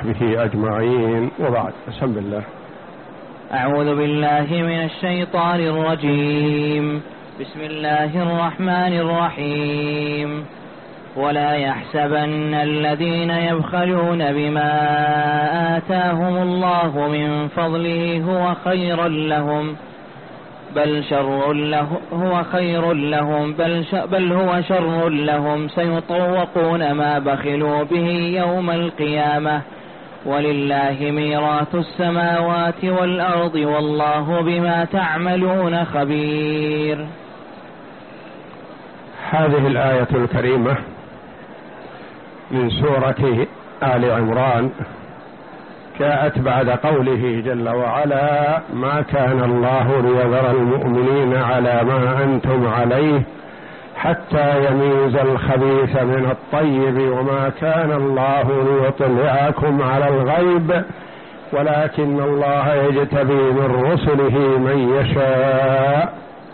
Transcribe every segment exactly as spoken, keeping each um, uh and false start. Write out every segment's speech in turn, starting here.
وصحبه أجمعين، وبعد. بسم الله. أعوذ بالله من الشيطان الرجيم. بسم الله الرحمن الرحيم. ولا يحسبن الذين يبخلون بما آتاهم الله من فضله هو خيرا لهم بل شر له هو خير لهم بل, بل هو شر لهم سيطوقون ما بخلوا به يوم القيامة ولله ميراث السماوات والأرض والله بما تعملون خبير. هذه الآية الكريمة من سورة آل عمران جاءت بعد قوله جل وعلا: ما كان الله ليذر المؤمنين على ما أنتم عليه حتى يميز الخبيث من الطيب وما كان الله ليطلعكم على الغيب ولكن الله يجتبي من رسله من يشاء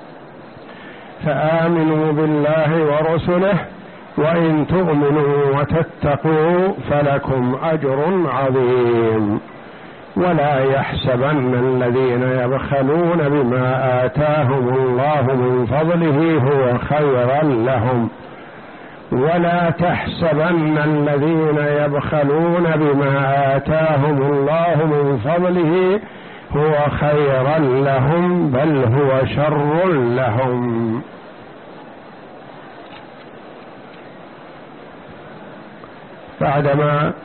فآمنوا بالله ورسله وإن تؤمنوا وتتقوا فلكم أجر عظيم. ولا يحسبن الذين يبخلون بما آتاهم الله من فضله هو خيرا لهم ولا تحسبن الذين يبخلون بما آتاهم الله من فضله هو خيرا لهم بل هو شر لهم. بعدما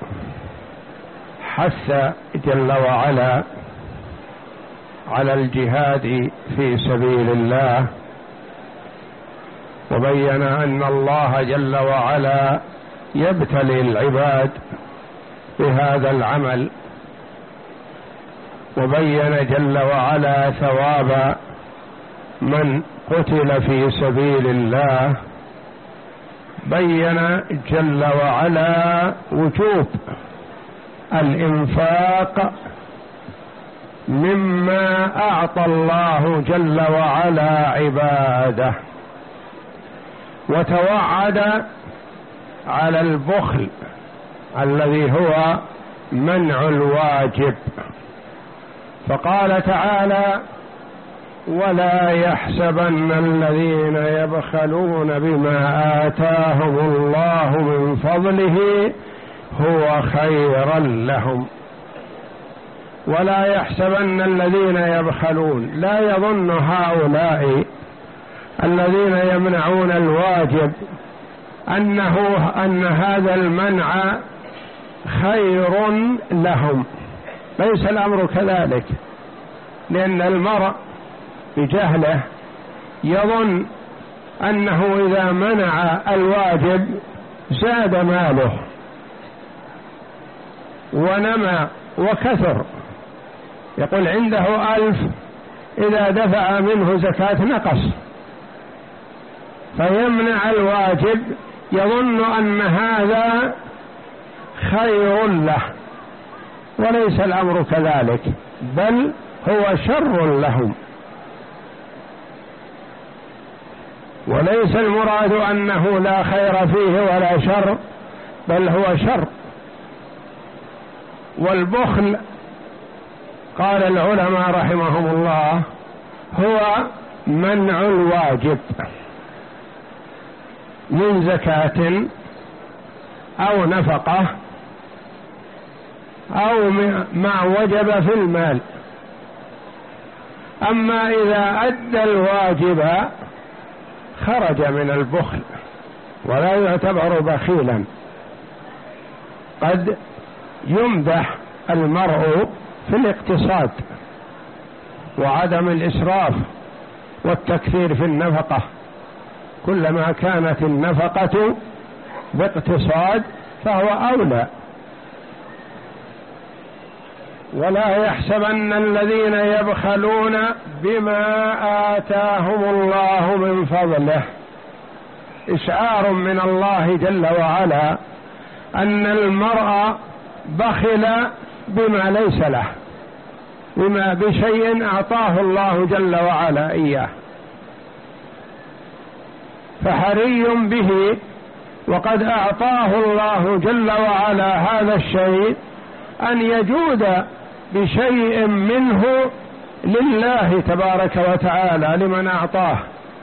حث جل وعلا على الجهاد في سبيل الله وبين أن الله جل وعلا يبتلي العباد بهذا العمل وبين جل وعلا ثواب من قتل في سبيل الله بين جل وعلا وجوب الإنفاق مما أعطى الله جل وعلا عباده وتوعد على البخل الذي هو منع الواجب فقال تعالى: ولا يحسبن الذين يبخلون بما آتاهم الله من فضله هو خيرا لهم. ولا يحسبن الذين يبخلون، لا يظن هؤلاء الذين يمنعون الواجب أنه أن هذا المنع خير لهم، ليس الأمر كذلك، لأن المرء بجهله يظن أنه إذا منع الواجب زاد ماله ونمى وكثر، يقول عنده ألف إذا دفع منه زكاة نقص، فيمنع الواجب يظن أن هذا خير له، وليس الأمر كذلك بل هو شر لهم. وليس المراد أنه لا خير فيه ولا شر بل هو شر. والبخل قال العلماء رحمهم الله هو منع الواجب من زكاة أو نفقة أو ما وجب في المال. أما إذا أدى الواجب خرج من البخل ولا يعتبر بخيلا. قد يمدح المرء في الاقتصاد وعدم الإسراف والتكثير في النفقة، كلما كانت النفقة باقتصاد فهو أولى. ولا يحسبن الذين يبخلون بما آتاهم الله من فضله، إشعار من الله جل وعلا أن المرء بخل بما ليس له، بما بشيء أعطاه الله جل وعلا إياه، فحري به وقد أعطاه الله جل وعلا هذا الشيء أن يجود بشيء منه لله تبارك وتعالى لمن أعطاه،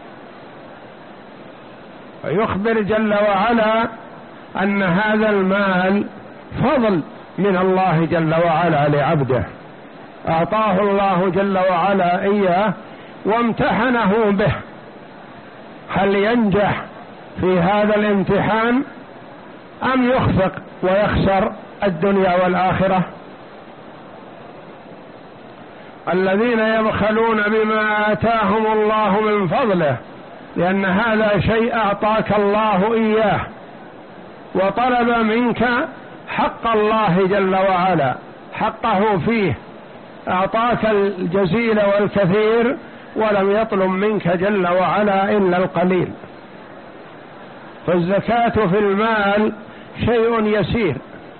ويخبر جل وعلا أن هذا المال فضل من الله جل وعلا لعبده، أعطاه الله جل وعلا إياه وامتحنه به، هل ينجح في هذا الامتحان أم يخفق ويخسر الدنيا والآخرة؟ الذين يبخلون بما آتاهم الله من فضله، لأن هذا شيء أعطاك الله إياه وطلب منك حق الله جل وعلا، حقه فيه، أعطاك الجزيل والكثير ولم يطلب منك جل وعلا إلا القليل. فالزكاة في المال شيء يسير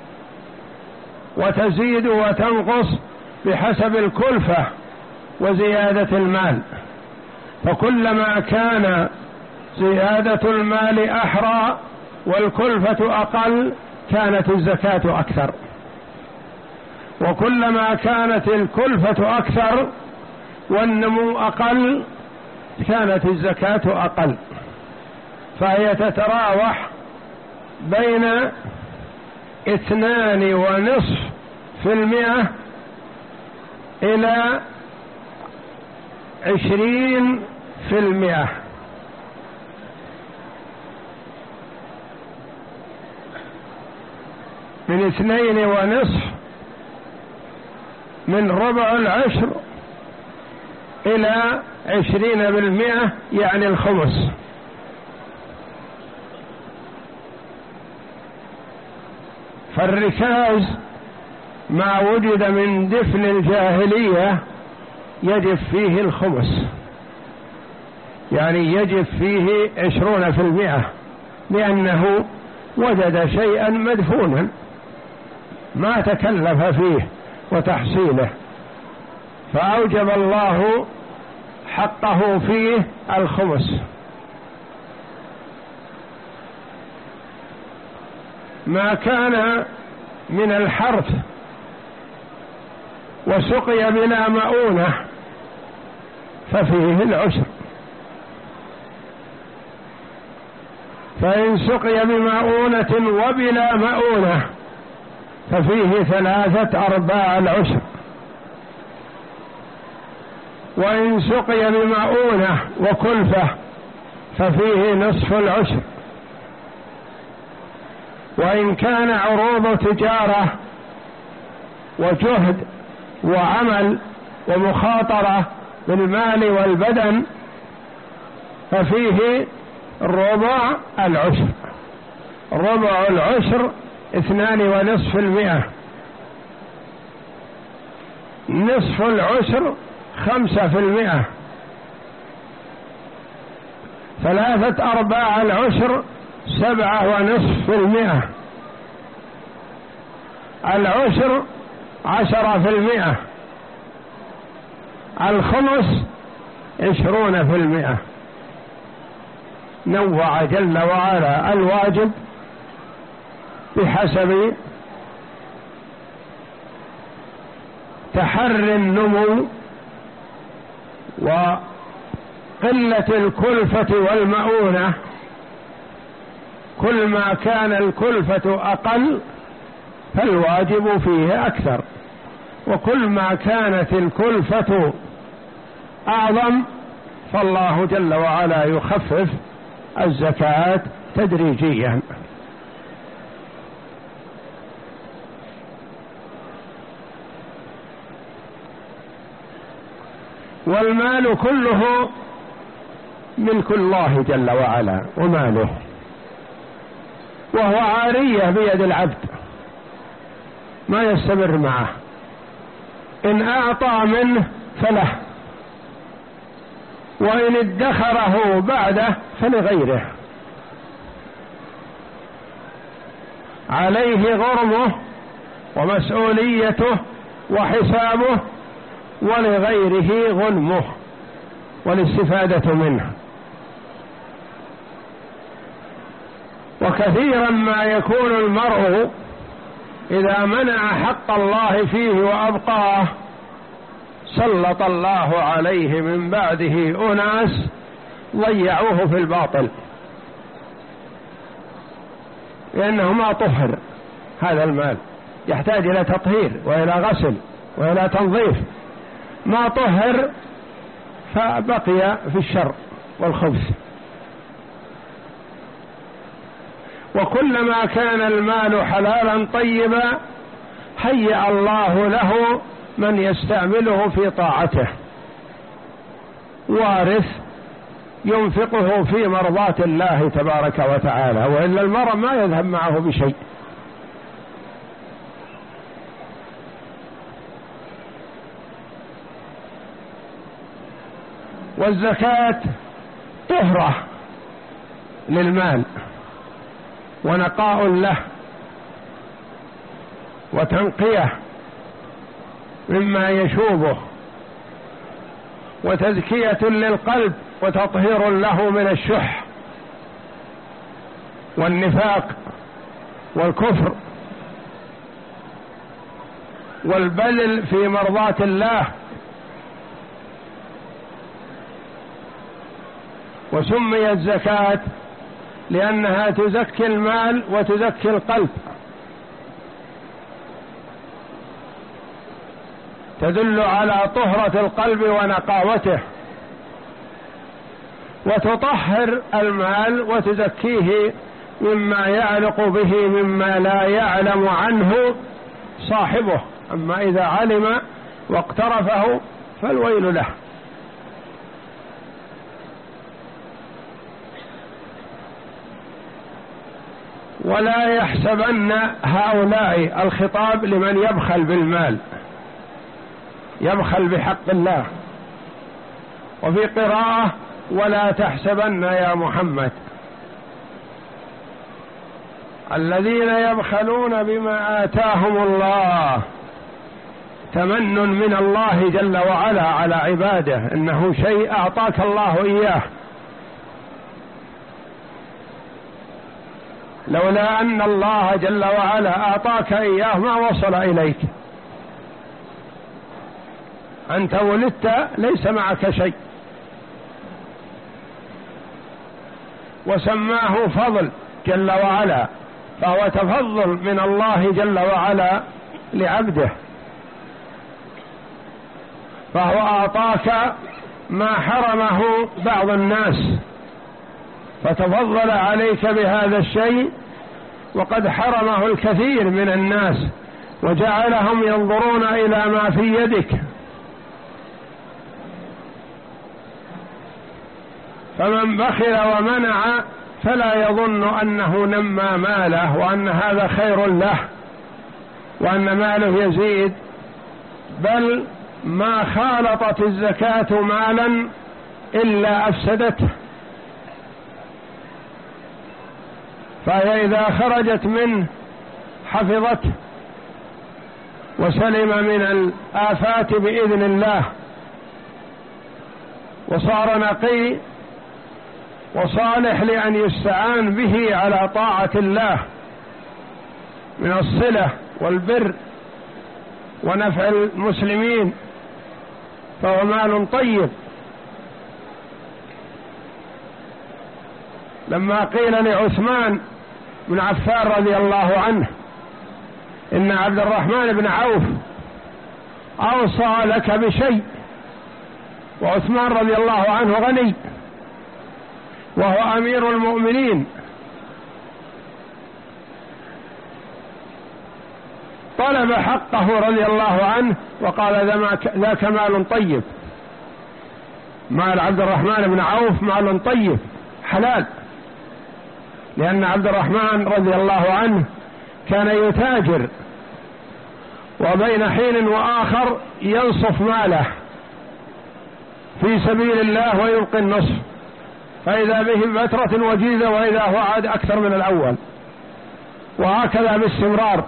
وتزيد وتنقص بحسب الكلفة وزيادة المال، فكلما كان زيادة المال أحرى والكلفة أقل كانت الزكاة أكثر، وكلما كانت الكلفة أكثر والنمو أقل كانت الزكاة أقل، فهي تتراوح بين اثنان ونصف في المئة إلى عشرين في المئة. من اثنين ونصف من ربع العشر إلى عشرين بالمئة يعني الخمس. فالركاز ما وجد من دفن الجاهلية يجب فيه الخمس، يعني يجب فيه عشرون في المئة، لأنه وجد شيئا مدفونا ما تكلف فيه وتحصيله، فأوجب الله حقه فيه الخمس. ما كان من الحرث وسقي بلا مؤونة ففيه العشر، فإن سقي بمؤونة وبلا مؤونة ففيه ثلاثة أرباع العشر، وإن سقي بمؤونة وكلفة ففيه نصف العشر، وإن كان عروض تجارة وجهد وعمل ومخاطرة بالمال والبدن ففيه ربع العشر. ربع العشر اثنان ونصف المئة، نصف العشر خمسة في المئة، ثلاثة أرباع العشر سبعة ونصف في المئة، العشر عشرة في المئة، الخمس عشرون في المئة. نوع جل وعلا الواجب بحسب تحري النمو وقلة الكلفة والمؤونة. كل ما كان الكلفة أقل فالواجب فيه أكثر، وكل ما كانت الكلفة أعظم فالله جل وعلا يخفف الزكاة تدريجيا. والمال كله ملك الله جل وعلا وماله، وهو عارية بيد العبد ما يستمر معه، إن أعطى منه فله، وإن ادخره بعده فلغيره، عليه غرمه ومسؤوليته وحسابه، ولغيره غنمه والاستفادة منه. وكثيرا ما يكون المرء إذا منع حق الله فيه وأبقاه سلط الله عليه من بعده أناس ضيعوه في الباطل، لأنه ما طهر. هذا المال يحتاج إلى تطهير وإلى غسل وإلى تنظيف، ما طهر فبقي في الشر والخبث. وكلما كان المال حلالا طيبا هيأ الله له من يستعمله في طاعته، وارث ينفقه في مرضاة الله تبارك وتعالى، وإلا المرء ما يذهب معه بشيء. والزكاة طهرة للمال ونقاء له وتنقية مما يشوبه وتزكية للقلب وتطهير له من الشح والنفاق والكفر والبذل في مرضاة الله. وسميت زكاة لأنها تزكي المال وتزكي القلب، تدل على طهرة القلب ونقاوته، وتطهر المال وتزكيه مما يعلق به مما لا يعلم عنه صاحبه، أما إذا علم واقترفه فالويل له. ولا يحسبن هؤلاء، الخطاب لمن يبخل بالمال، يبخل بحق الله. وفي قراءة ولا تحسبن يا محمد، الذين يبخلون بما آتاهم الله تمن من الله جل وعلا على عباده، إنه شيء أعطاك الله إياه، لولا أن الله جل وعلا أعطاك إياه ما وصل إليك. أنت ولدت ليس معك شيء، وسماه فضل جل وعلا، فهو تفضل من الله جل وعلا لعبده، فهو أعطاك ما حرمه بعض الناس، فتفضل عليك بهذا الشيء، وقد حرمه الكثير من الناس وجعلهم ينظرون إلى ما في يدك. فمن بخل ومنع فلا يظن أنه نمى ماله وأن هذا خير له وأن ماله يزيد، بل ما خالطت الزكاة مالا إلا أفسدته. فهي إذا خرجت منه حفظته وسلم من الآفات بإذن الله، وصار نقي وصالح لأن يستعان به على طاعة الله من الصلة والبر ونفع المسلمين، فهو مال طيب. لما قيل لعثمان بن عفان رضي الله عنه إن عبد الرحمن بن عوف أوصى لك بشيء، وعثمان رضي الله عنه غني وهو أمير المؤمنين، طلب حقه رضي الله عنه وقال ذاك مال طيب. مال عبد الرحمن بن عوف مال طيب حلال، لأن عبد الرحمن رضي الله عنه كان يتاجر، وبين حين وآخر ينصف ماله في سبيل الله ويبقي النصف، فإذا به فترة وجيزة وإذا هو عاد أكثر من الأول، وهكذا باستمرار.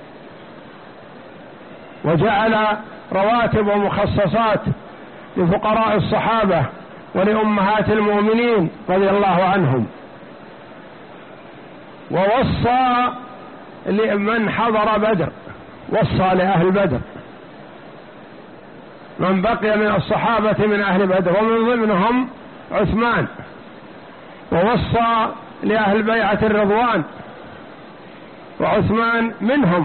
وجعل رواتب ومخصصات لفقراء الصحابة ولأمهات المؤمنين رضي الله عنهم، ووصى لمن حضر بدر، وصى لأهل بدر، من بقي من الصحابة من أهل بدر، ومن ضمنهم عثمان، ووصى لأهل بيعة الرضوان، وعثمان منهم،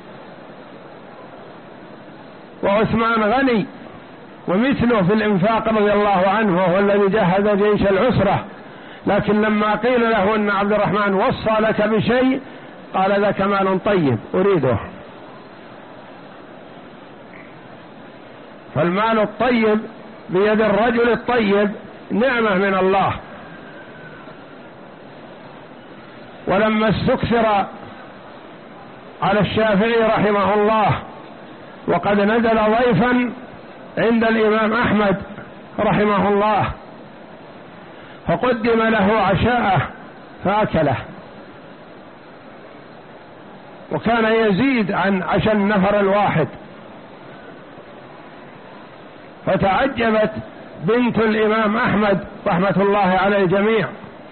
وعثمان غني ومثله في الإنفاق رضي الله عنه، وهو الذي جهز جيش العسرة، لكن لما قيل له أن عبد الرحمن وصى لك بشيء قال ذاك مال طيب أريده. فالمال الطيب بيد الرجل الطيب نعمة من الله. ولما استكثر على الشافعي رحمه الله وقد نزل ضيفا عند الإمام أحمد رحمه الله، فقدم له عشاءه فأكله، وكان يزيد عن عشاء النفر الواحد، فتعجبت بنت الإمام أحمد رحمة الله على الجميع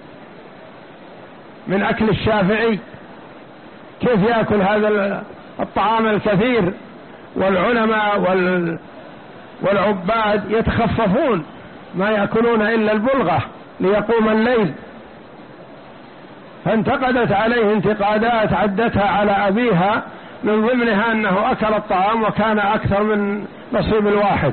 من أكل الشافعي، كيف يأكل هذا الطعام الكثير، والعلماء والعباد يتخففون ما يأكلون إلا البلغة ليقوم الليل. فانتقدت عليه انتقادات عدتها على أبيها، من ضمنها أنه أكل الطعام وكان أكثر من نصيب الواحد.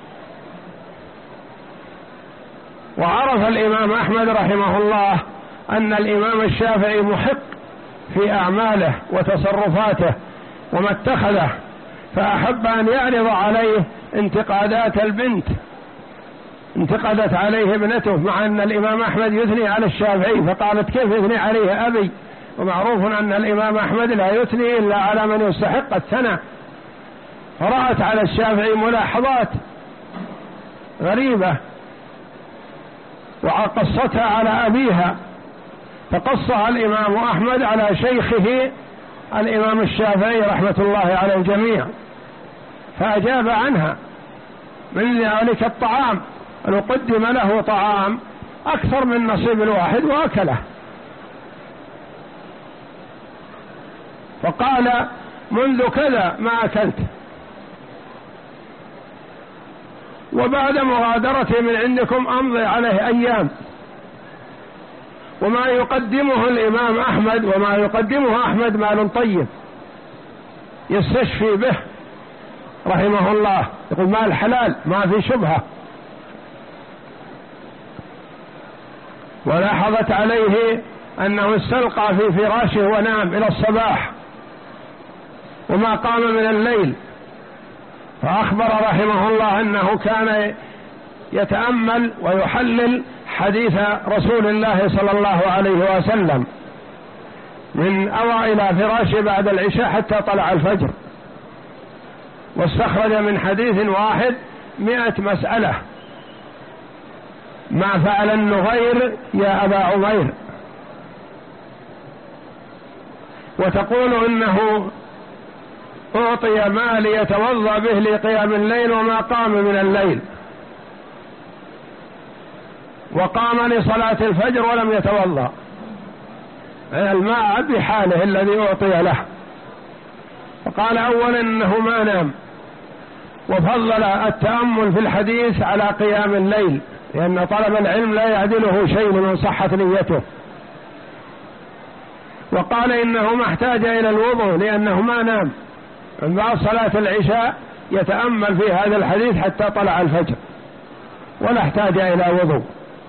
وعرف الإمام أحمد رحمه الله أن الإمام الشافعي محق في أعماله وتصرفاته وما اتخذه، فأحب أن يعرض عليه انتقادات البنت. انتقدت عليه ابنته مع أن الإمام أحمد يثني على الشافعي، فقالت كيف يثني عليه أبي، ومعروف أن الإمام أحمد لا يثني إلا على من يستحق الثناء. فرأت على الشافعي ملاحظات غريبة وقصتها على أبيها، فقصها الإمام أحمد على شيخه الإمام الشافعي رحمة الله على الجميع، فأجاب عنها من ذلك الطعام، أنه قدم له طعام أكثر من نصيب الواحد وأكله. فقال منذ كذا ما أكلت، وبعد مغادرتي من عندكم أمضي عليه أيام. وما يقدمه الإمام أحمد وما يقدمه أحمد مال طيب يستشفي به رحمه الله، يقول مال حلال ما في شبهة. ولاحظت عليه أنه استلقى في فراشه ونام إلى الصباح وما قام من الليل، فأخبر رحمه الله أنه كان يتأمل ويحلل حديث رسول الله صلى الله عليه وسلم من أوى إلى فراشه بعد العشاء حتى طلع الفجر، واستخرج من حديث واحد مئة مسألة ما فعل النغير يا أبا عمير. وتقول إنه أعطي مال يتوضأ به لقيام الليل وما قام من الليل، وقام لصلاة الفجر ولم يتوضأ، الماء بحاله الذي أعطي له. فقال أولا إنه ما نام، وفضل التأمل في الحديث على قيام الليل، لأن طلب العلم لا يعدله شيء من صحة نيته. وقال إنه ما احتاج إلى الوضوء لأنه ما نام، من بعد صلاة العشاء يتأمل في هذا الحديث حتى طلع الفجر ولا احتاج إلى وضوء.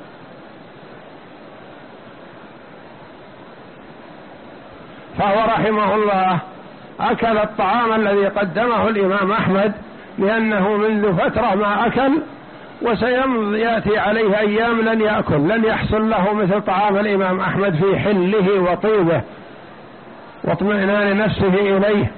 فهو رحمه الله أكل الطعام الذي قدمه الإمام أحمد، لأنه منذ فترة ما أكل، وسيأتي عليه أيام لن يأكل، لن يحصل له مثل طعام الإمام أحمد في حله وطيبه واطمئنان نفسه إليه.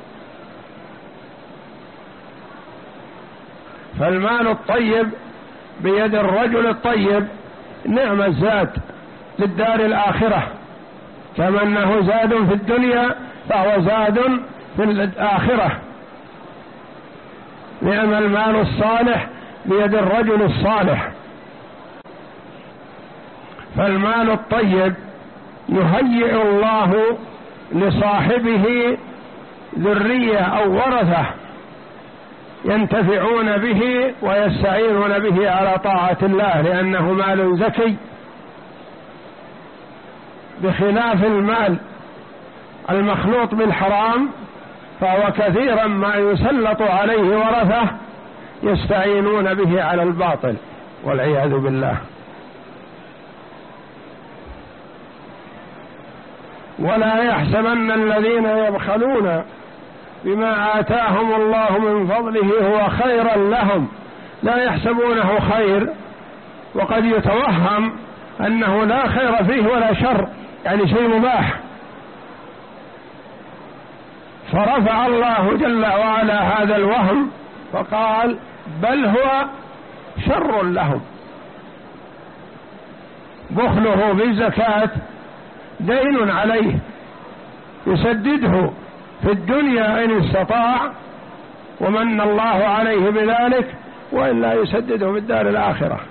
فالمال الطيب بيد الرجل الطيب نعم الزاد للدار الآخرة، كما أنه زاد في الدنيا فهو زاد في الآخرة. نعم المال الصالح بيد الرجل الصالح. فالمال الطيب يهيئ الله لصاحبه ذرية أو ورثة ينتفعون به ويستعينون به على طاعة الله، لأنه مال زكي، بخلاف المال المخلوط بالحرام فهو كثيرا ما يسلط عليه ورثة يستعينون به على الباطل والعياذ بالله. ولا يحسبن الذين يبخلون بما آتاهم الله من فضله هو خيرا لهم، لا يحسبونه خير، وقد يتوهم أنه لا خير فيه ولا شر، يعني شيء مباح، فرفع الله جل وعلا هذا الوهم فقال بل هو شر لهم. بخله بالزكاة دين عليه يسدده في الدنيا إن استطاع، ومن الله عليه بذلك، وإلا يسدده في الدار الآخرة،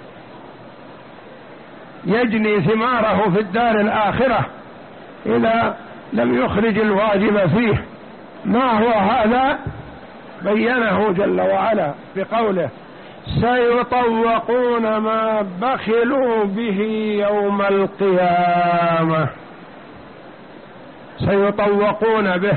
يجني ثماره في الدار الآخرة إذا لم يخرج الواجب فيه. ما هو هذا؟ بينه جل وعلا بقوله سيطوقون ما بخلوا به يوم القيامة. سيطوقون به،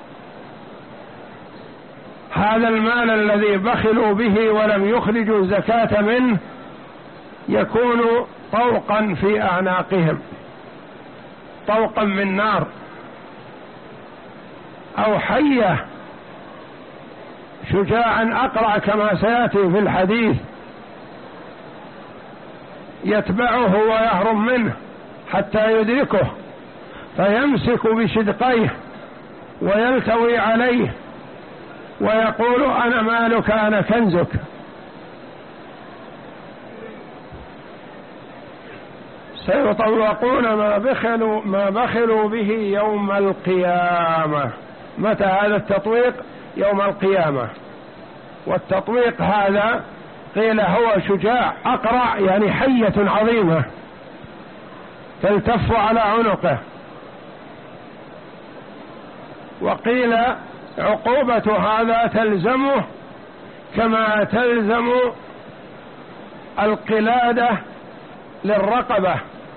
هذا المال الذي بخلوا به ولم يخرجوا الزكاة منه يكون طوقا في أعناقهم، طوقا من نار أو حية، شجاعا أقرع كما سيأتي في الحديث، يتبعه ويهرب منه حتى يدركه فيمسك بشدقيه ويلتوي عليه ويقول أنا مالك أنا كنزك. سيطوقون ما بخلوا ما بخلوا به يوم القيامة. متى هذا التطويق؟ يوم القيامة. والتطويق هذا قيل هو شجاع أقرع، يعني حية عظيمة تلتف على عنقه، وقيل عقوبة هذا تلزمه كما تلزم القلادة للرقبة.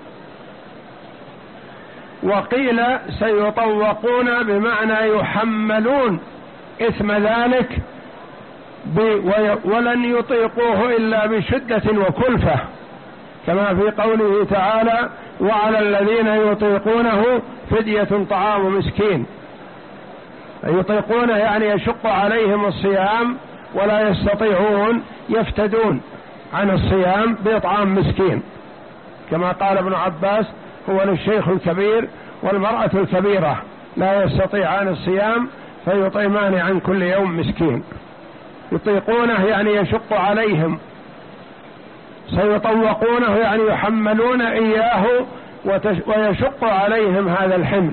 وقيل سيطوقون بمعنى يحملون إثم ذلك ولن يطيقوه إلا بشدة وكلفة، كما في قوله تعالى وعلى الذين يطيقونه فدية طعام مسكين. يطيقونه يعني يشق عليهم الصيام ولا يستطيعون، يفتدون عن الصيام بإطعام مسكين، كما قال ابن عباس هو للشيخ الكبير والمرأة الكبيرة لا يستطيعان الصيام فيطعمان عن كل يوم مسكين. يطيقونه يعني يشق عليهم، سيطوقونه يعني يحملون إياه ويشق عليهم هذا الحمل.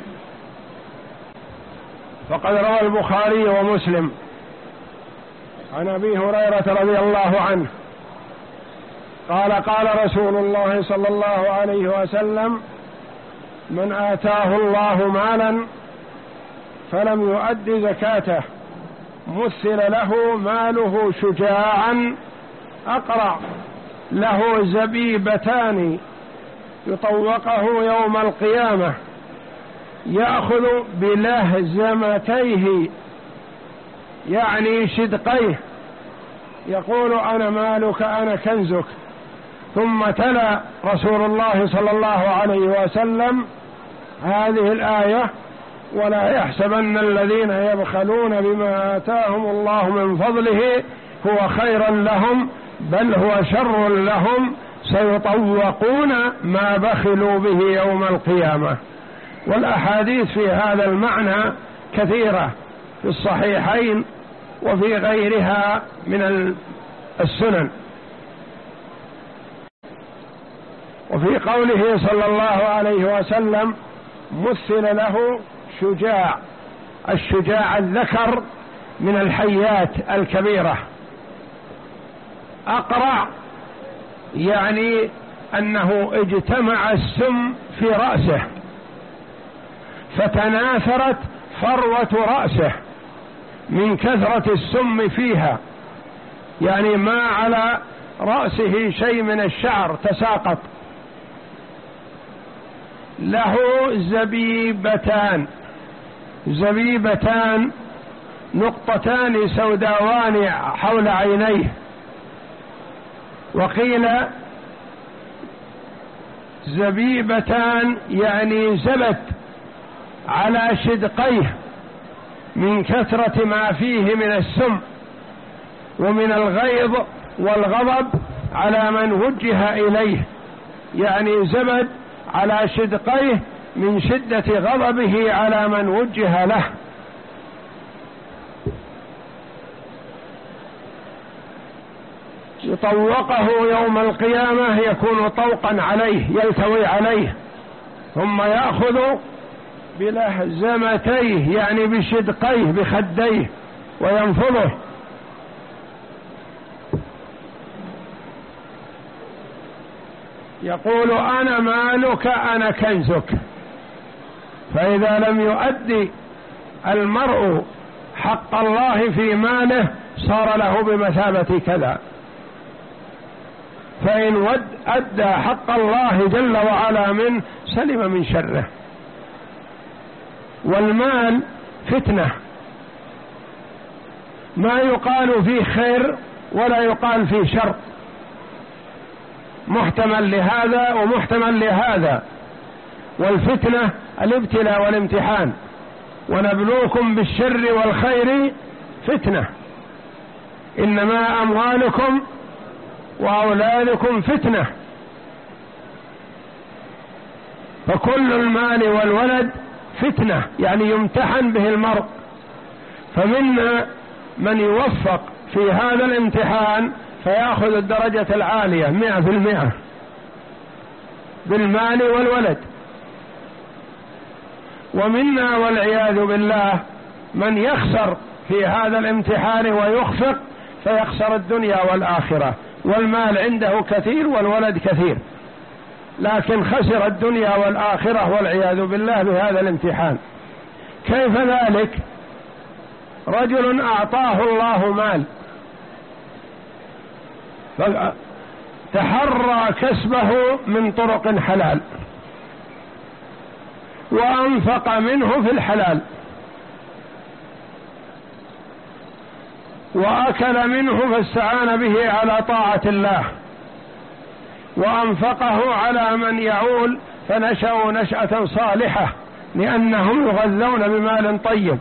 فقد روى البخاري ومسلم عن أبي هريرة رضي الله عنه قال قال رسول الله صلى الله عليه وسلم من آتاه الله مالا فلم يؤد زكاته مثل له ماله شجاعا أقرع له زبيبتان يطوقه يوم القيامة يأخذ بلهزمتيه يعني شدقيه يقول أنا مالك أنا كنزك. ثم تلا رسول الله صلى الله عليه وسلم هذه الآية ولا يحسبن الذين يبخلون بما آتاهم الله من فضله هو خيرا لهم بل هو شر لهم سيطوقون ما بخلوا به يوم القيامة. والأحاديث في هذا المعنى كثيرة في الصحيحين وفي غيرها من السنن. وفي قوله صلى الله عليه وسلم مثل له شجاع، الشجاع الذكر من الحيات الكبيرة، أقرع يعني أنه اجتمع السم في رأسه فتناثرت فروة رأسه من كثرة السم فيها، يعني ما على رأسه شيء من الشعر تساقط. له زبيبتان، زبيبتان نقطتان سوداوان حول عينيه، وقيل زبيبتان يعني زبت على شدقيه من كثرة ما فيه من السم ومن الغيظ والغضب على من وجه إليه، يعني زبد على شدقيه من شدة غضبه على من وجه له. يطوقه يوم القيامة يكون طوقا عليه، يلتوي عليه، ثم يأخذ بلهزمتيه يعني بشدقيه بخديه وينفضه. يقول أنا مالك أنا كنزك. فإذا لم يؤدي المرء حق الله في ماله صار له بمثابة كذا، فإن ود أدى حق الله جل وعلا منه سلم من شره. والمال فتنة، ما يقال فيه خير ولا يقال فيه شر، محتمل لهذا ومحتمل لهذا. والفتنة الابتلاء والامتحان، ونبلوكم بالشر والخير فتنة، إنما أموالكم وأولادكم فتنة. فكل المال والولد فتنة، يعني يمتحن به المرء. فمنا من يوفق في هذا الامتحان فيأخذ الدرجة العالية مئة في المئة بالمال والولد، ومنا والعياذ بالله من يخسر في هذا الامتحان ويخفق فيخسر الدنيا والآخرة، والمال عنده كثير والولد كثير، لكن خسر الدنيا والآخرة والعياذ بالله بهذا الامتحان. كيف ذلك؟ رجل أعطاه الله مال فتحرى كسبه من طرق حلال وأنفق منه في الحلال وأكل منه فاستعان به على طاعة الله وأنفقه على من يعول فنشأوا نشأة صالحة لأنهم يغذون بمال طيب.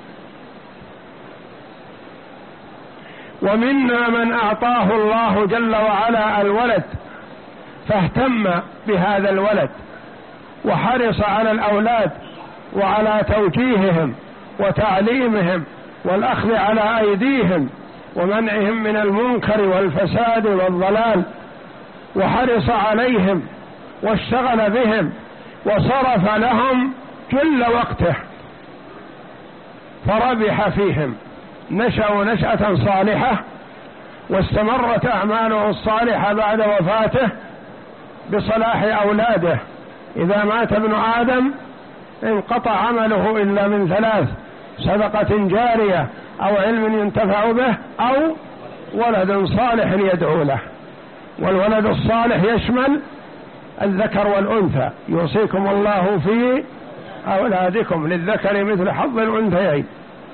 ومنا من أعطاه الله جل وعلا الولد فاهتم بهذا الولد وحرص على الأولاد وعلى توجيههم وتعليمهم والأخذ على أيديهم ومنعهم من المنكر والفساد والضلال، وحرص عليهم واشتغل بهم وصرف لهم كل وقته فربح فيهم، نشأوا نشأة صالحة واستمرت أعماله الصالحة بعد وفاته بصلاح أولاده. إذا مات ابن آدم انقطع عمله إلا من ثلاث: صدقة جارية أو علم ينتفع به أو ولد صالح يدعو له. والولد الصالح يشمل الذكر والأنثى، يوصيكم الله في أولادكم للذكر مثل حظ الأنثيين.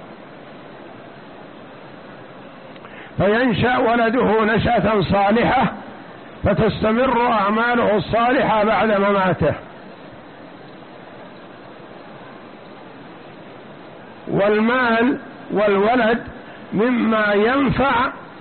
فينشأ ولده نشأة صالحة فتستمر أعماله الصالحة بعد مماته. والمال والولد مما ينفع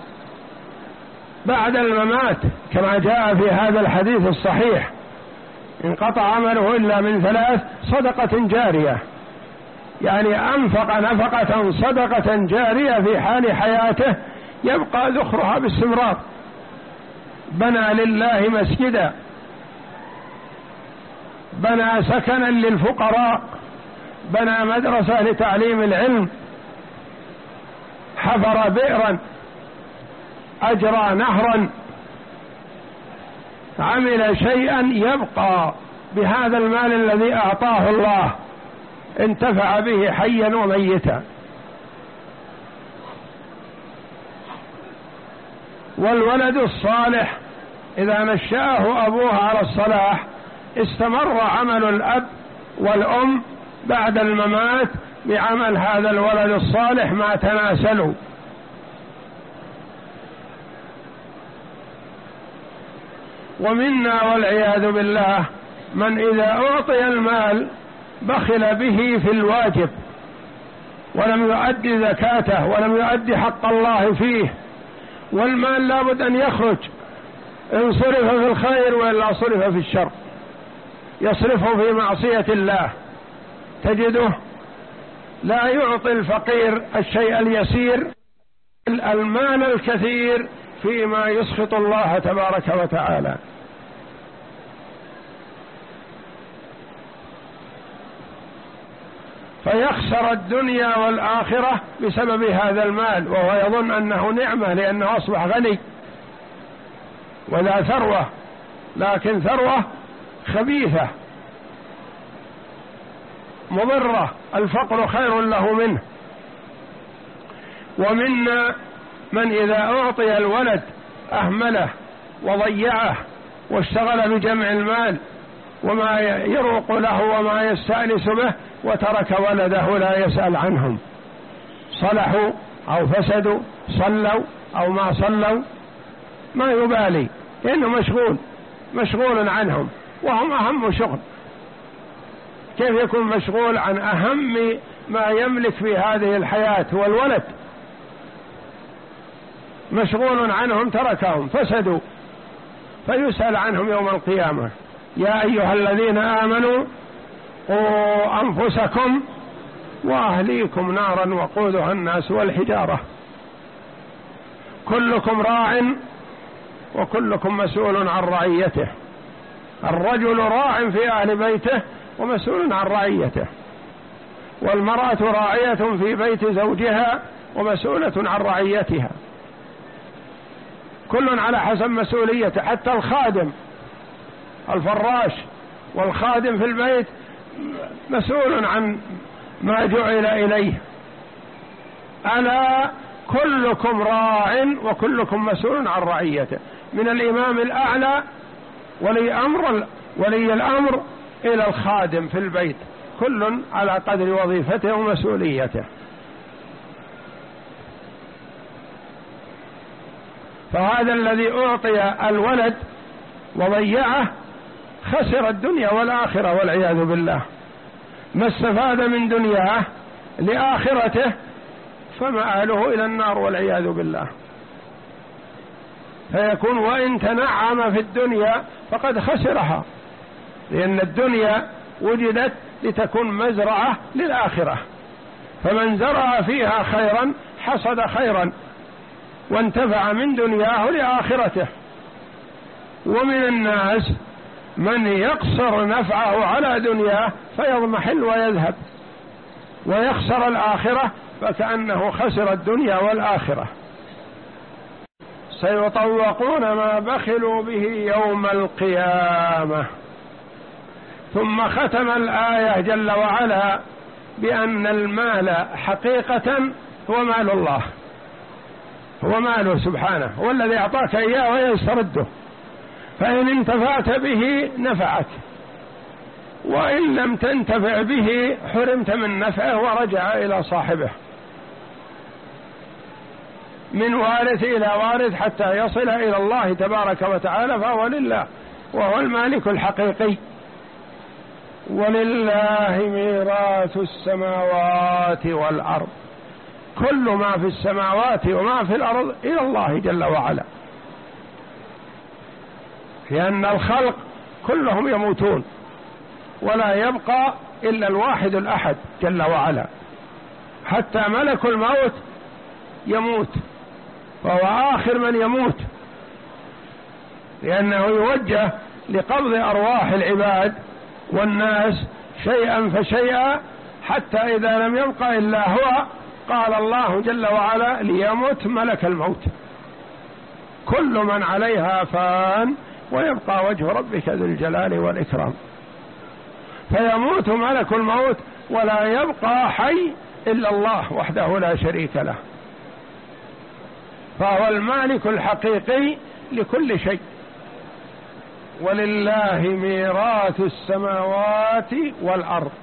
بعد الممات كما جاء في هذا الحديث الصحيح: انقطع عمله إلا من ثلاث: صدقة جارية، يعني أنفق نفقة صدقة جارية في حال حياته يبقى ذخرها باستمرار، بنى لله مسجدا، بنى سكنا للفقراء، بنى مدرسة لتعليم العلم، حفر بئرا، أجرى نهرا، عمل شيئا يبقى بهذا المال الذي أعطاه الله انتفع به حيا وميتا. والولد الصالح إذا نشأه أبوه على الصلاح استمر عمل الأب والأم بعد الممات بعمل هذا الولد الصالح ما تناسلوا. ومنا والعياذ بالله من إذا أعطي المال بخل به في الواجب ولم يؤدي زكاته ولم يؤدي حق الله فيه، والمال لابد أن يخرج إن صرف في الخير وإلا صرف في الشر، يصرفه في معصية الله. تجده لا يعطي الفقير الشيء اليسير المال الكثير فيما يسخط الله تبارك وتعالى. فيخسر الدنيا والآخرة بسبب هذا المال، وهو يظن أنه نعمة لأنه أصبح غني ولا ثروة، لكن ثروة خبيثة مضرة، الفقر خير له منه. ومنا من إذا أعطي الولد أهمله وضيعه واشتغل بجمع المال وما يروق له وما يستأنس به، وترك ولده لا يسأل عنهم، صلحوا أو فسدوا، صلوا أو ما صلوا، ما يبالي لأنه مشغول مشغول عنهم وهم أهم شغل. كيف يكون مشغول عن أهم ما يملك في هذه الحياة هو الولد؟ مشغول عنهم، تركهم فسدوا، فيسأل عنهم يوم القيامة. يا أيها الذين آمنوا قوا أنفسكم وأهليكم نارا وقودها الناس والحجارة كلكم راع وكلكم مسؤول عن رعيته. الرجل راع في أهل بيته ومسؤول عن رعيته، والمرأة راعية في بيت زوجها ومسؤولة عن رعيتها، كل على حسب مسؤوليته. حتى الخادم الفراش والخادم في البيت مسؤول عن ما جعل إليه. ألا كلكم راع وكلكم مسؤول عن رعيته، من الإمام الأعلى ولي أمر ولي الأمر إلى الخادم في البيت، كل على قدر وظيفته ومسؤوليته. فهذا الذي أعطي الولد وضيعه خسر الدنيا والآخرة والعياذ بالله، ما استفاد من دنياه لآخرته فمآله إلى النار والعياذ بالله. فيكون وإن تنعم في الدنيا فقد خسرها، لأن الدنيا وجدت لتكون مزرعة للآخرة، فمن زرع فيها خيرا حصد خيرا وانتفع من دنياه لآخرته. ومن الناس من يقصر نفعه على دنياه فيضمحل ويذهب ويخسر الآخرة، فكأنه خسر الدنيا والآخرة. سيطوقون ما بخلوا به يوم القيامة. ثم ختم الآية جل وعلا بأن المال حقيقة هو مال الله، هو ماله سبحانه، هو الذي أعطاك إياه ويسترده، فإن انتفعت به نفعك، وإن لم تنتفع به حرمت من نفعه ورجع إلى صاحبه، من وارث إلى وارث حتى يصل إلى الله تبارك وتعالى، فهو لله وهو المالك الحقيقي. ولله ميراث السماوات والأرض، كل ما في السماوات وما في الأرض إلى الله جل وعلا، لأن الخلق كلهم يموتون ولا يبقى إلا الواحد الأحد جل وعلا، حتى ملك الموت يموت وهو آخر من يموت، لأنه يوجه لقبض أرواح العباد والناس شيئا فشيئا، حتى إذا لم يبق إلا هو قال الله جل وعلا ليمت ملك الموت. كل من عليها فان ويبقى وجه ربك ذو الجلال والإكرام. فيموت ملك الموت ولا يبقى حي إلا الله وحده لا شريك له، فهو المالك الحقيقي لكل شيء. ولله ميراث السماوات والأرض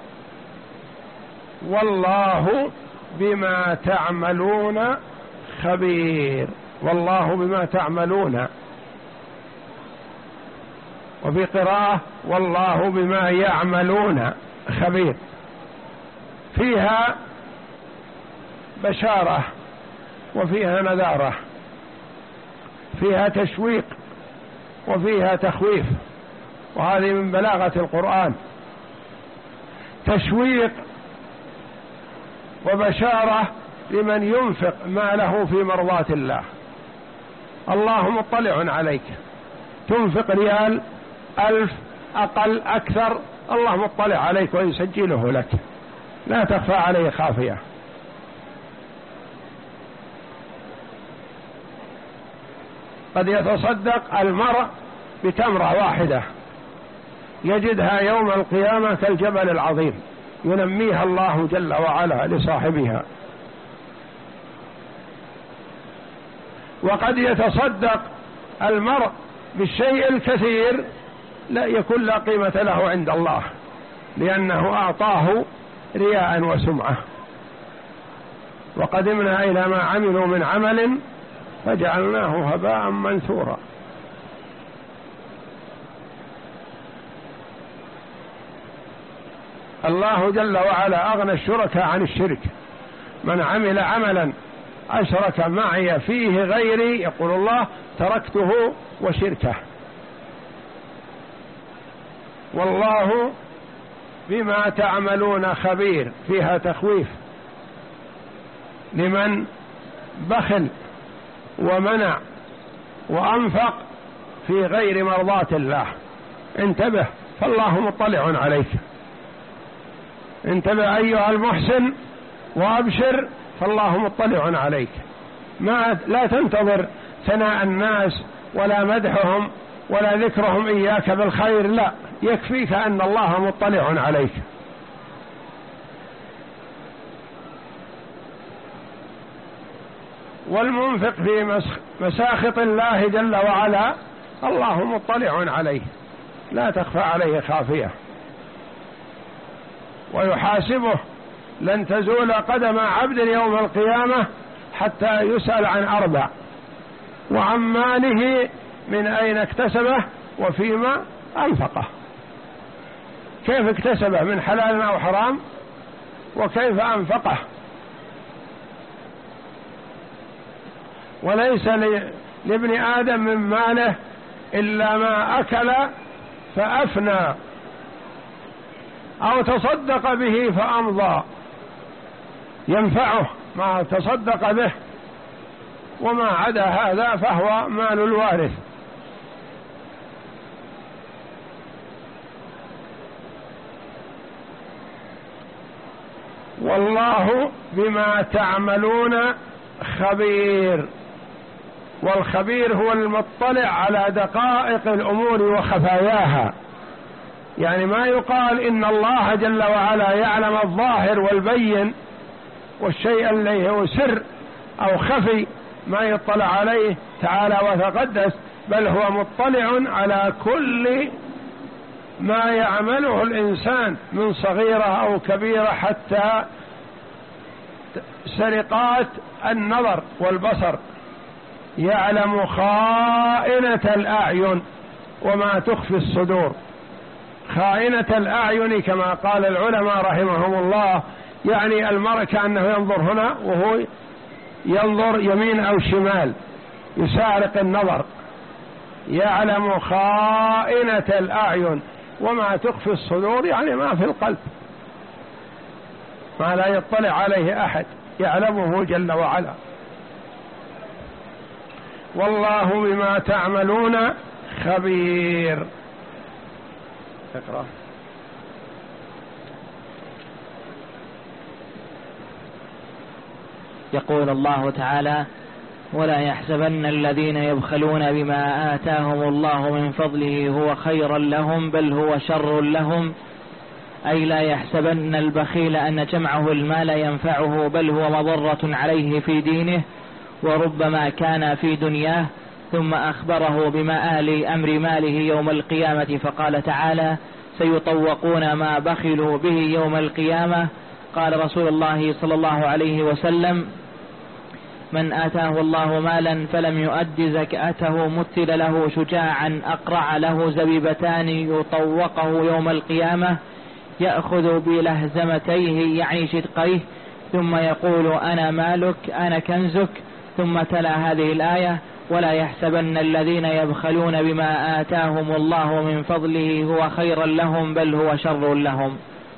والله بما تعملون خبير. والله بما تعملون، وفي قراءة والله بما يعملون خبير. فيها بشارة وفيها نذارة، فيها تشويق وفيها تخويف، وهذه من بلاغة القرآن. تشويق وبشارة لمن ينفق ماله في مرضاة الله. الله مطلع عليك، تنفق ريال ألف أقل أكثر، الله مطلع عليك ويسجله لك، لا تخفى عليه خافية. قد يتصدق المرء بتمرة واحدة يجدها يوم القيامة كالجبل العظيم، ينميها الله جل وعلا لصاحبها. وقد يتصدق المرء بالشيء الكثير لا يكون لا قيمة له عند الله، لأنه أعطاه رياء وسمعة. وقدمنا إلى ما عملوا من عمل فجعلناه هباء منثورا. الله جل وعلا أغنى الشركاء عن الشرك. من عمل عملا أشرك معي فيه غيري، يقول الله، تركته وشركه. والله بما تعملون خبير، فيها تخويف لمن بخل ومنع وأنفق في غير مرضاة الله. انتبه، فالله مطلع عليك. انتبه أيها المحسن وأبشر، فالله مطلع عليك. ما لا تنتظر ثناء الناس ولا مدحهم ولا ذكرهم إياك بالخير، لا، يكفيك أن الله مطلع عليك. والمنفق في مساخط الله جل وعلا الله مطلع عليه، لا تخفى عليه خافية، ويحاسبه. لن تزول قدم عبد يوم القيامة حتى يسأل عن أربع: وعن ماله من أين اكتسبه وفيما أنفقه. كيف اكتسبه، من حلال أو حرام، وكيف أنفقه. وليس لابن آدم من ماله إلا ما أكل فأفنى أو تصدق به فأمضى، ينفعه ما تصدق به، وما عدا هذا فهو مال الوارث. والله بما تعملون خبير. والخبير هو المطلع على دقائق الأمور وخفاياها. يعني ما يقال إن الله جل وعلا يعلم الظاهر والبين والشيء الذي هو سر أو خفي ما يطلع عليه تعالى وتقدس، بل هو مطلع على كل ما يعمله الإنسان من صغيرة أو كبيرة، حتى سرقات النظر والبصر. يعلم خائنة الأعين وما تخفي الصدور. خائنة الأعين كما قال العلماء رحمهم الله، يعني المرء كأنه ينظر هنا وهو ينظر يمين أو شمال، يسارق النظر. يعلم خائنة الأعين وما تخفي الصدور، يعني ما في القلب، ما لا يطلع عليه أحد، يعلمه جل وعلا. والله بما تعملون خبير. اقرأ. يقول الله تعالى: ولا يحسبن الذين يبخلون بما آتاهم الله من فضله هو خيرا لهم بل هو شر لهم أي لا يحسبن البخيل أن جمعه المال ينفعه، بل هو مضرة عليه في دينه وربما كان في دنياه. ثم أخبره بمآل أمر ماله يوم القيامة فقال تعالى: سيطوقون ما بخلوا به يوم القيامة. قال رسول الله صلى الله عليه وسلم: من آتاه الله مالا فلم يؤد زكاته مثل له شجاعا أقرع له زبيبتان يطوقه يوم القيامة يأخذ بلهزمتيه يعني شدقيه ثم يقول: أنا مالك أنا كنزك. ثم تلا هذه الآية: ولا يحسبن الذين يبخلون بما آتاهم الله من فضله هو خيرا لهم بل هو شر لهم.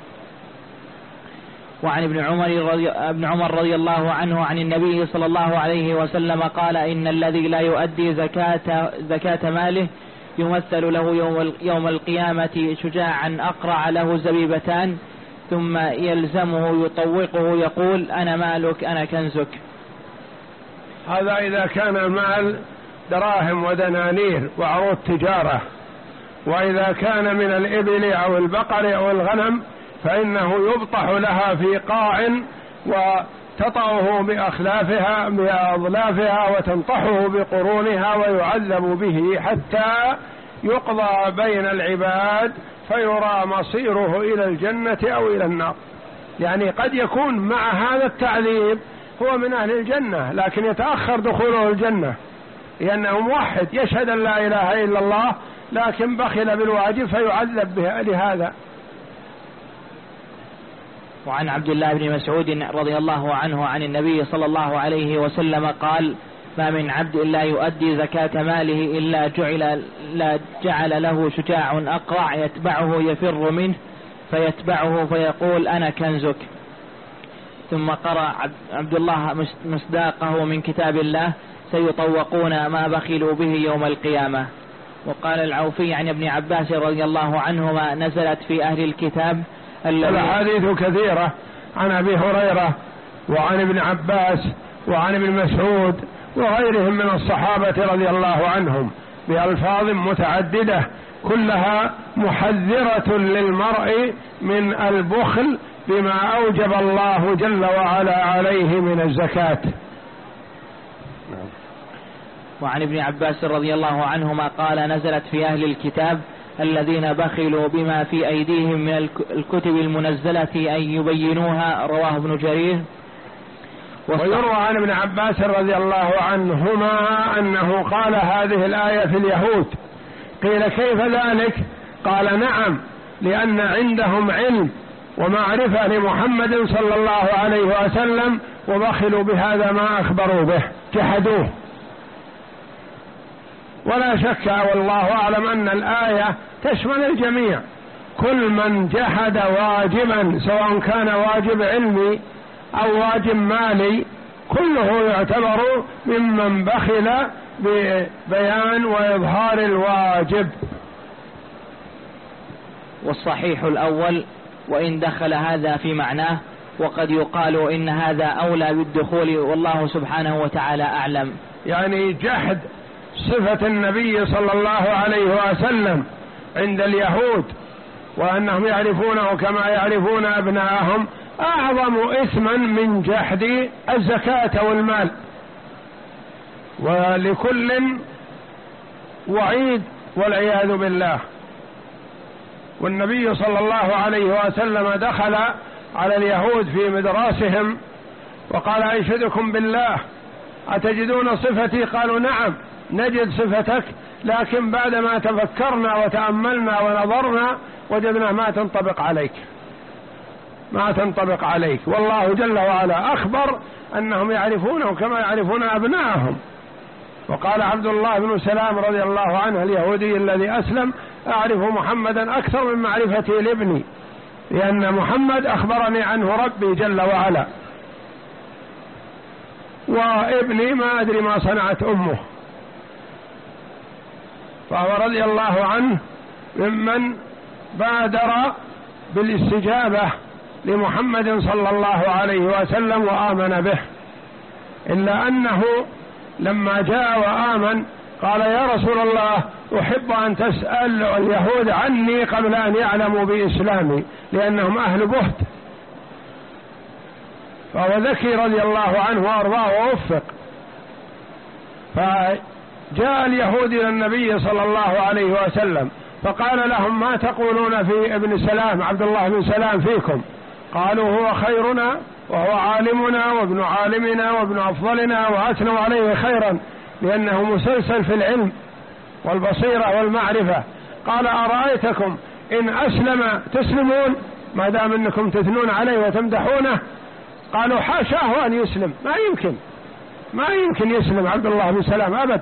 وعن ابن عمر رضي, ابن عمر رضي الله عنه عن النبي صلى الله عليه وسلم قال: إن الذي لا يؤدي زكاة, زكاة ماله يمثل له يوم, يوم القيامة شجاعا أقرع له زبيبتان ثم يلزمه يطوقه يقول: أنا مالك أنا كنزك. هذا إذا كان المال دراهم ودنانير وعروض تجارة. وإذا كان من الإبل أو البقر أو الغنم فإنه يبطح لها في قاع وتطعه بأخلافها بأظلافها وتنطحه بقرونها ويعذب به حتى يقضى بين العباد فيرى مصيره إلى الجنة أو إلى النار. يعني قد يكون مع هذا التعذيب هو من أهل الجنة لكن يتأخر دخوله الجنة لأنه موحد يشهد أن لا إله إلا الله لكن بخل بالواجب فيعذب به لهذا. وعن عبد الله بن مسعود رضي الله عنه عن النبي صلى الله عليه وسلم قال: ما من عبد لا يؤدي زكاة ماله إلا جعل, لا جعل له شجاع أقرع يتبعه يفر منه فيتبعه فيقول: أنا كنزك. ثم قرأ عبد الله مصداقه من كتاب الله: سيطوقون ما بخلوا به يوم القيامة. وقال العوفي عن ابن عباس رضي الله عنهما: نزلت في أهل الكتاب. الحديث كثيرة عن أبي هريرة وعن ابن عباس وعن ابن مسعود وغيرهم من الصحابة رضي الله عنهم بألفاظ متعددة كلها محذرة للمرء من البخل بما أوجب الله جل وعلا عليه من الزكاة. وعن ابن عباس رضي الله عنهما قال: نزلت في أهل الكتاب الذين بخلوا بما في أيديهم من الكتب المنزلة أن يبينوها. رواه ابن جرير. ويروى عن ابن عباس رضي الله عنهما أنه قال هذه الآية في اليهود. قيل: كيف ذلك؟ قال: نعم، لأن عندهم علم ومعرفة لمحمد صلى الله عليه وسلم وبخلوا بهذا ما أخبروا به جحدوه. ولا شك والله أعلم أن الآية تشمل الجميع، كل من جحد واجبا سواء كان واجب علمي أو واجب مالي كله يعتبر ممن بخل ببيان وإظهار الواجب. والصحيح الأول وإن دخل هذا في معناه، وقد يقال إن هذا أولى بالدخول والله سبحانه وتعالى أعلم. يعني جحد صفة النبي صلى الله عليه وسلم عند اليهود وأنهم يعرفونه كما يعرفون أبناءهم أعظم إثما من جحد الزكاة والمال. ولكل وعيد والعياذ بالله. والنبي صلى الله عليه وسلم دخل على اليهود في مدراسهم وقال: أنشدكم بالله أتجدون صفتي؟ قالوا: نعم نجد صفتك، لكن بعدما تفكرنا وتأملنا ونظرنا وجدنا ما تنطبق عليك ما تنطبق عليك والله جل وعلا أخبر أنهم يعرفونه كما يعرفون أبناءهم. وقال عبد الله بن سلام رضي الله عنه اليهودي الذي أسلم: أعرف محمدا أكثر من معرفتي لابني، لأن محمد أخبرني عنه ربي جل وعلا، وابني ما أدري ما صنعت أمه. فهو رضي الله عنه ممن بادر بالاستجابة لمحمد صلى الله عليه وسلم وآمن به، إلا أنه لما جاء وآمن قال يا رسول الله أحب أن تسأل اليهود عني قبل أن يعلموا بإسلامي لأنهم أهل بهت. فهو ذكي رضي الله عنه وأرضاه ووفق. فجاء اليهود إلى النبي صلى الله عليه وسلم فقال لهم ما تقولون في ابن سلام عبد الله بن سلام فيكم؟ قالوا هو خيرنا وهو عالمنا وابن عالمنا وابن أفضلنا وأثنوا عليه خيرا لأنه مسلسل في العلم والبصيرة والمعرفة. قال أرأيتكم إن أسلم تسلمون ما دام أنكم تثنون عليه وتمدحونه؟ قالوا حاشاه أن يسلم، ما يمكن ما يمكن يسلم عبد الله بن سلام أبد.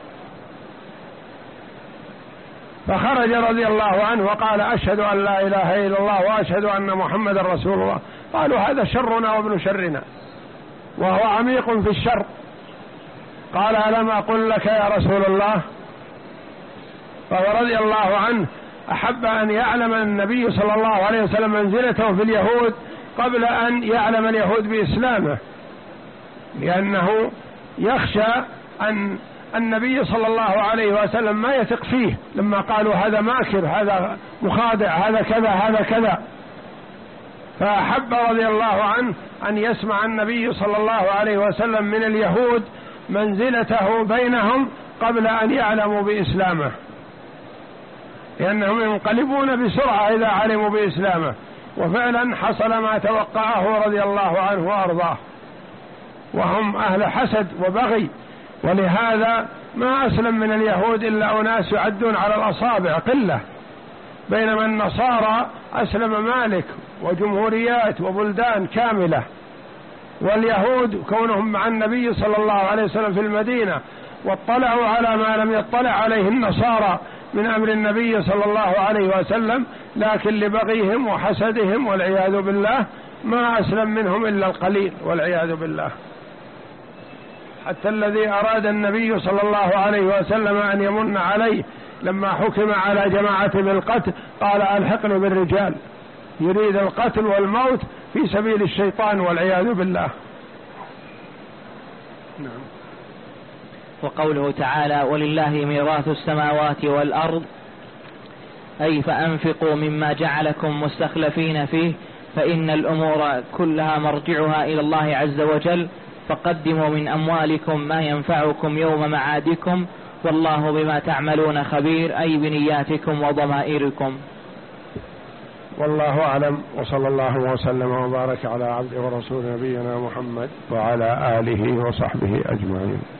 فخرج رضي الله عنه وقال أشهد أن لا إله إلا الله وأشهد أن محمد رسول الله. قالوا هذا شرنا وابن شرنا وهو عميق في الشر. قال ألم أقل لك يا رسول الله؟ فهو رضي الله عنه أحب أن يعلم النبي صلى الله عليه وسلم منزلته في اليهود قبل أن يعلم اليهود بإسلامه، لأنه يخشى أن النبي صلى الله عليه وسلم ما يثق فيه لما قالوا هذا ماكر هذا مخادع هذا كذا هذا كذا. فأحب رضي الله عنه أن يسمع النبي صلى الله عليه وسلم من اليهود منزلته بينهم قبل أن يعلموا بإسلامه، لأنهم ينقلبون بسرعة إذا علموا بإسلامه. وفعلا حصل ما توقعه رضي الله عنه وأرضاه، وهم أهل حسد وبغي، ولهذا ما أسلم من اليهود إلا أناس يعدون على الأصابع قلة، بينما النصارى أسلم مالك وجمهوريات وبلدان كاملة. واليهود كونهم مع النبي صلى الله عليه وسلم في المدينة واطلعوا على ما لم يطلع عليه النصارى من أمر النبي صلى الله عليه وسلم، لكن لبغيهم وحسدهم والعياذ بالله ما أسلم منهم إلا القليل والعياذ بالله. حتى الذي أراد النبي صلى الله عليه وسلم أن يمن عليه لما حكم على جماعة بالقتل قال ألحقني بالرجال، يريد القتل والموت في سبيل الشيطان والعياذ بالله. نعم. وقوله تعالى ولله ميراث السماوات والأرض، أي فأنفقوا مما جعلكم مستخلفين فيه فإن الأمور كلها مرجعها إلى الله عز وجل، فقدموا من أموالكم ما ينفعكم يوم معادكم والله بما تعملون خبير، أي بنياتكم وضمائركم. والله أعلم، وصلى الله وسلم وبارك على عبده ورسول نبينا محمد وعلى آله وصحبه أجمعين.